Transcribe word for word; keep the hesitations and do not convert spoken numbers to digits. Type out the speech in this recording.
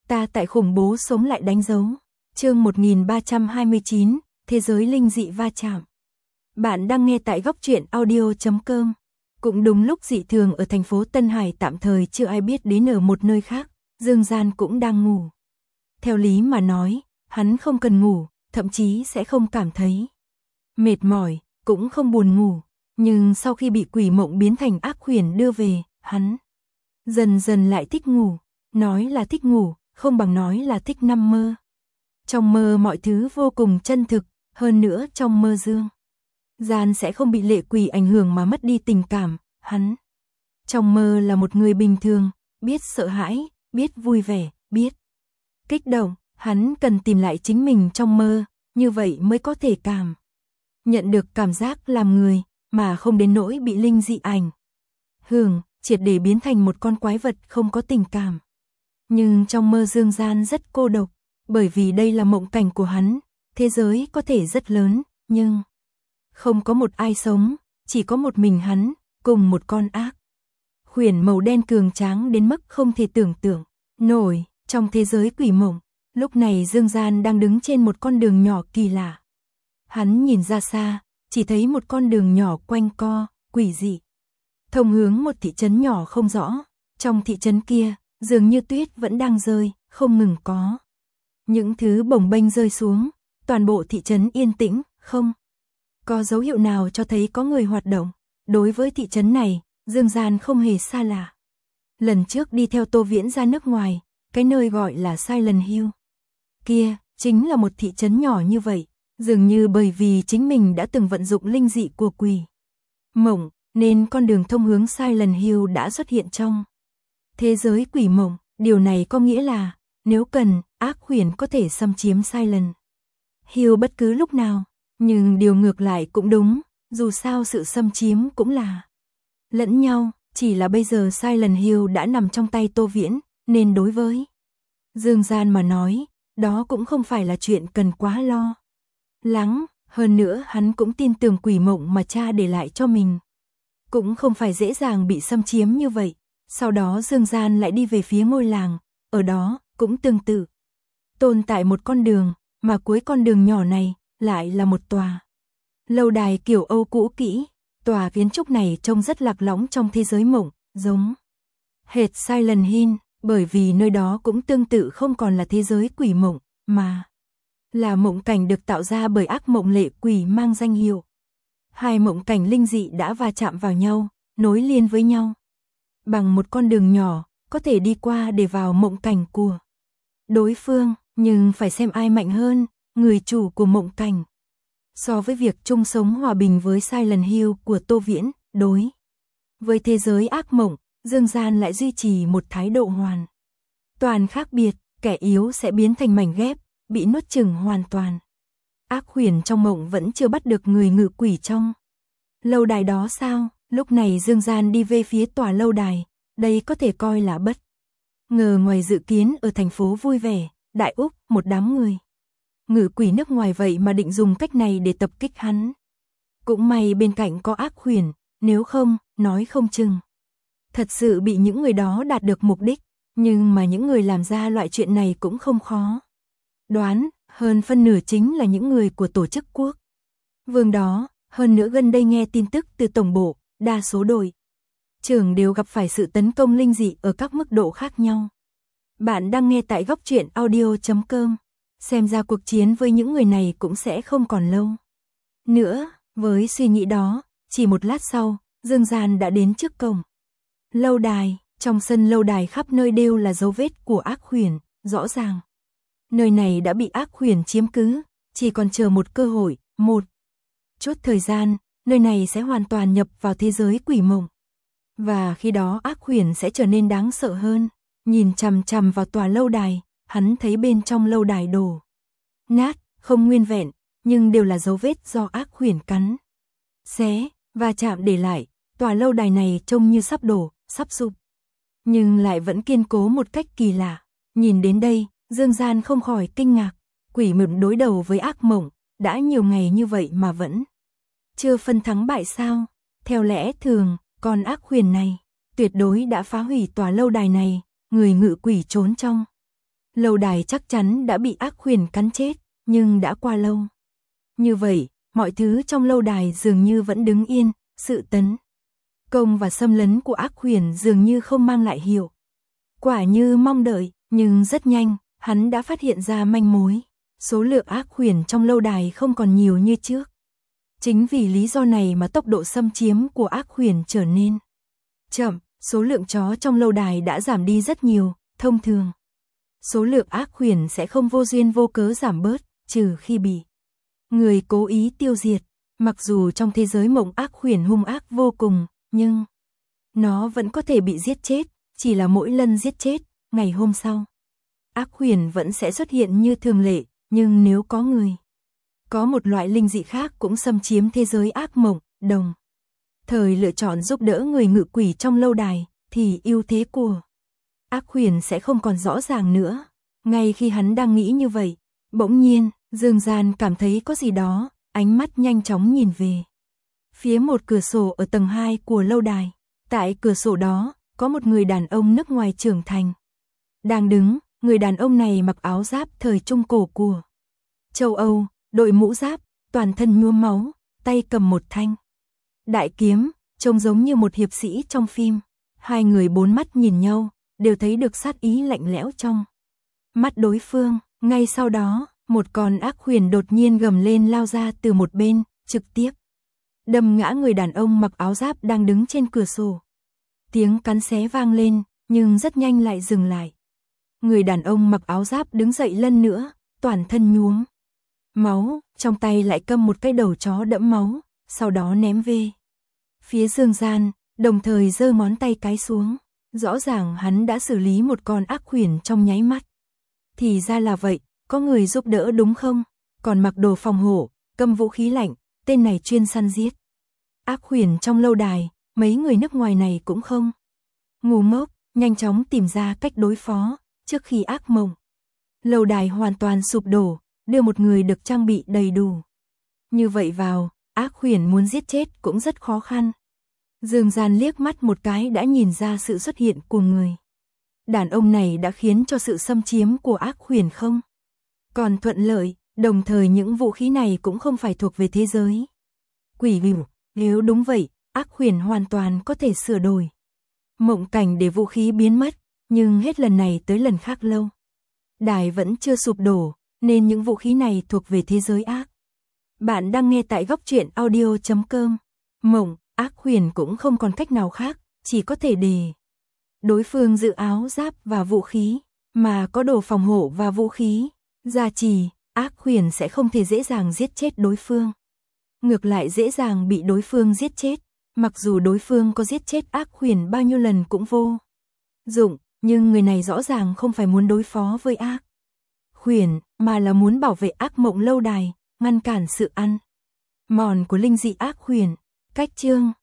Ta tại khủng bố sống lại đánh dấu. Chương một nghìn ba trăm hai mươi chín, Thế giới linh dị va chạm. Bạn đang nghe tại góc truyện audio chấm com. Cũng đúng lúc dị thường ở thành phố Tân Hải tạm thời chưa ai biết đến ở một nơi khác, Dương Gian cũng đang ngủ. Theo lý mà nói, hắn không cần ngủ, thậm chí sẽ không cảm thấy mệt mỏi, cũng không buồn ngủ. Nhưng sau khi bị quỷ mộng biến thành ác quyển đưa về, hắn dần dần lại thích ngủ. Nói là thích ngủ, không bằng nói là thích nằm mơ. Trong mơ mọi thứ vô cùng chân thực, hơn nữa trong mơ Dương Gian sẽ không bị lệ quỷ ảnh hưởng mà mất đi tình cảm. Hắn trong mơ là một người bình thường, biết sợ hãi, biết vui vẻ, biết kích động. Hắn cần tìm lại chính mình trong mơ, như vậy mới có thể cảm nhận được cảm giác làm người, mà không đến nỗi bị linh dị ảnh hưởng, triệt để biến thành một con quái vật không có tình cảm. Nhưng trong mơ Dương Gian rất cô độc, bởi vì đây là mộng cảnh của hắn. Thế giới có thể rất lớn, nhưng không có một ai sống, chỉ có một mình hắn, cùng một con ác quyển màu đen cường tráng đến mức không thể tưởng tượng nổi. Trong thế giới quỷ mộng, lúc này Dương Gian đang đứng trên một con đường nhỏ kỳ lạ. Hắn nhìn ra xa, chỉ thấy một con đường nhỏ quanh co, quỷ dị, thông hướng một thị trấn nhỏ không rõ. Trong thị trấn kia, dường như tuyết vẫn đang rơi, không ngừng có những thứ bồng bênh rơi xuống. Toàn bộ thị trấn yên tĩnh, không có dấu hiệu nào cho thấy có người hoạt động. Đối với thị trấn này, Dương Gian không hề xa lạ. Lần trước đi theo Tô Viễn ra nước ngoài, cái nơi gọi là Silent Hill kia, chính là một thị trấn nhỏ như vậy. Dường như bởi vì chính mình đã từng vận dụng linh dị của quỷ mộng, nên con đường thông hướng Silent Hill đã xuất hiện trong thế giới quỷ mộng. Điều này có nghĩa là, nếu cần, ác quyển có thể xâm chiếm Silent Hill bất cứ lúc nào. Nhưng điều ngược lại cũng đúng, dù sao sự xâm chiếm cũng là lẫn nhau, chỉ là bây giờ Silent Hill đã nằm trong tay Tô Viễn, nên đối với Dương Gian mà nói, đó cũng không phải là chuyện cần quá lo lắng. Hơn nữa hắn cũng tin tưởng quỷ mộng mà cha để lại cho mình cũng không phải dễ dàng bị xâm chiếm như vậy. Sau đó Dương Gian lại đi về phía ngôi làng, ở đó cũng tương tự tồn tại một con đường, mà cuối con đường nhỏ này lại là một tòa lâu đài kiểu Âu cũ kỹ. Tòa kiến trúc này trông rất lạc lõng trong thế giới mộng, giống hệt Silent Hill, bởi vì nơi đó cũng tương tự không còn là thế giới quỷ mộng, mà là mộng cảnh được tạo ra bởi ác mộng lệ quỷ mang danh hiệu. Hai mộng cảnh linh dị đã va chạm vào nhau, nối liền với nhau bằng một con đường nhỏ, có thể đi qua để vào mộng cảnh của đối phương, nhưng phải xem ai mạnh hơn, người chủ của mộng cảnh. So với việc chung sống hòa bình với Silent Hill của Tô Viễn, đối với thế giới ác mộng, Dương Gian lại duy trì một thái độ hoàn toàn khác biệt. Kẻ yếu sẽ biến thành mảnh ghép, bị nuốt chửng hoàn toàn. Ác quyển trong mộng vẫn chưa bắt được người ngự quỷ trong lâu đài đó sao? Lúc này Dương Gian đi về phía tòa lâu đài. Đây có thể coi là bất ngờ ngoài dự kiến. Ở thành phố vui vẻ, Đại Úc, một đám người ngự quỷ nước ngoài vậy mà định dùng cách này để tập kích hắn. Cũng may bên cạnh có ác quyển, nếu không, nói không chừng thật sự bị những người đó đạt được mục đích. Nhưng mà những người làm ra loại chuyện này cũng không khó đoán, hơn phân nửa chính là những người của tổ chức quốc vương đó. Hơn nữa gần đây nghe tin tức từ tổng bộ, đa số đội trưởng đều gặp phải sự tấn công linh dị ở các mức độ khác nhau. Bạn đang nghe tại góc truyện audio chấm com. Xem ra cuộc chiến với những người này cũng sẽ không còn lâu nữa. Với suy nghĩ đó, chỉ một lát sau, Dương Gian đã đến trước cổng lâu đài. Trong sân lâu đài khắp nơi đều là dấu vết của ác quyển, rõ ràng nơi này đã bị ác quyển chiếm cứ, chỉ còn chờ một cơ hội, một chút thời gian, nơi này sẽ hoàn toàn nhập vào thế giới quỷ mộng. Và khi đó ác quyển sẽ trở nên đáng sợ hơn. Nhìn chằm chằm vào tòa lâu đài, hắn thấy bên trong lâu đài đổ nát, không nguyên vẹn, nhưng đều là dấu vết do ác quyển cắn xé và chạm để lại. Tòa lâu đài này trông như sắp đổ, sắp sụp, nhưng lại vẫn kiên cố một cách kỳ lạ. Nhìn đến đây, Dương Gian không khỏi kinh ngạc. Quỷ mộng đối đầu với ác mộng, đã nhiều ngày như vậy mà vẫn chưa phân thắng bại sao? Theo lẽ thường, con ác quyển này tuyệt đối đã phá hủy tòa lâu đài này. Người ngự quỷ trốn trong Lâu đài chắc chắn đã bị ác khuyển cắn chết, nhưng đã qua lâu. Như vậy, mọi thứ trong lâu đài dường như vẫn đứng yên, sự tấn công và xâm lấn của ác khuyển dường như không mang lại hiệu quả như mong đợi, nhưng rất nhanh, hắn đã phát hiện ra manh mối. Số lượng ác khuyển trong lâu đài không còn nhiều như trước. Chính vì lý do này mà tốc độ xâm chiếm của ác khuyển trở nên chậm, số lượng chó trong lâu đài đã giảm đi rất nhiều, thông thường. Số lượng ác khuyển sẽ không vô duyên vô cớ giảm bớt, trừ khi bị người cố ý tiêu diệt. Mặc dù trong thế giới mộng ác khuyển hung ác vô cùng, nhưng nó vẫn có thể bị giết chết, chỉ là mỗi lần giết chết, ngày hôm sau. Ác khuyển vẫn sẽ xuất hiện như thường lệ, nhưng nếu có người, có một loại linh dị khác cũng xâm chiếm thế giới ác mộng, đồng thời lựa chọn giúp đỡ người ngự quỷ trong lâu đài, thì ưu thế của ác khuyển sẽ không còn rõ ràng nữa. Ngay khi hắn đang nghĩ như vậy, bỗng nhiên, Dương Gian cảm thấy có gì đó, ánh mắt nhanh chóng nhìn về phía một cửa sổ ở tầng hai của lâu đài. Tại cửa sổ đó, có một người đàn ông nước ngoài trưởng thành đang đứng. Người đàn ông này mặc áo giáp thời trung cổ của châu Âu, đội mũ giáp, toàn thân nhuốm máu, tay cầm một thanh đại kiếm, trông giống như một hiệp sĩ trong phim. Hai người bốn mắt nhìn nhau, đều thấy được sát ý lạnh lẽo trong mắt đối phương. Ngay sau đó, một con ác khuyển đột nhiên gầm lên lao ra từ một bên, trực tiếp đâm ngã người đàn ông mặc áo giáp đang đứng trên cửa sổ. Tiếng cắn xé vang lên, nhưng rất nhanh lại dừng lại. Người đàn ông mặc áo giáp đứng dậy lần nữa, toàn thân nhuốm máu, trong tay lại cầm một cái đầu chó đẫm máu, sau đó ném về phía Dương Gian, đồng thời giơ ngón tay cái xuống. Rõ ràng hắn đã xử lý một con ác khuyển trong nháy mắt. Thì ra là vậy, có người giúp đỡ đúng không? Còn mặc đồ phòng hộ, cầm vũ khí lạnh, tên này chuyên săn giết ác khuyển trong lâu đài, mấy người nước ngoài này cũng không ngu ngốc, nhanh chóng tìm ra cách đối phó. Trước khi ác mộng lâu đài hoàn toàn sụp đổ, đưa một người được trang bị đầy đủ như vậy vào, ác khuyển muốn giết chết cũng rất khó khăn. Dương Gian liếc mắt một cái đã nhìn ra sự xuất hiện của người đàn ông này đã khiến cho sự xâm chiếm của ác khuyển không còn thuận lợi, đồng thời những vũ khí này cũng không phải thuộc về thế giới quỷ bỉu. Nếu đúng vậy, ác khuyển hoàn toàn có thể sửa đổi mộng cảnh để vũ khí biến mất. Nhưng hết lần này tới lần khác lâu đài vẫn chưa sụp đổ, nên những vũ khí này thuộc về thế giới ác. Bạn đang nghe tại góc truyện audio chấm com. Mộng, ác khuyển cũng không còn cách nào khác, chỉ có thể để đối phương giữ áo giáp và vũ khí, mà có đồ phòng hộ và vũ khí gia trì, ác khuyển sẽ không thể dễ dàng giết chết đối phương. Ngược lại dễ dàng bị đối phương giết chết, mặc dù đối phương có giết chết ác khuyển bao nhiêu lần cũng vô dụng. Nhưng người này rõ ràng không phải muốn đối phó với ác khuyển, mà là muốn bảo vệ ác mộng lâu đài, ngăn cản sự ăn mòn của linh dị ác khuyển. Cách chương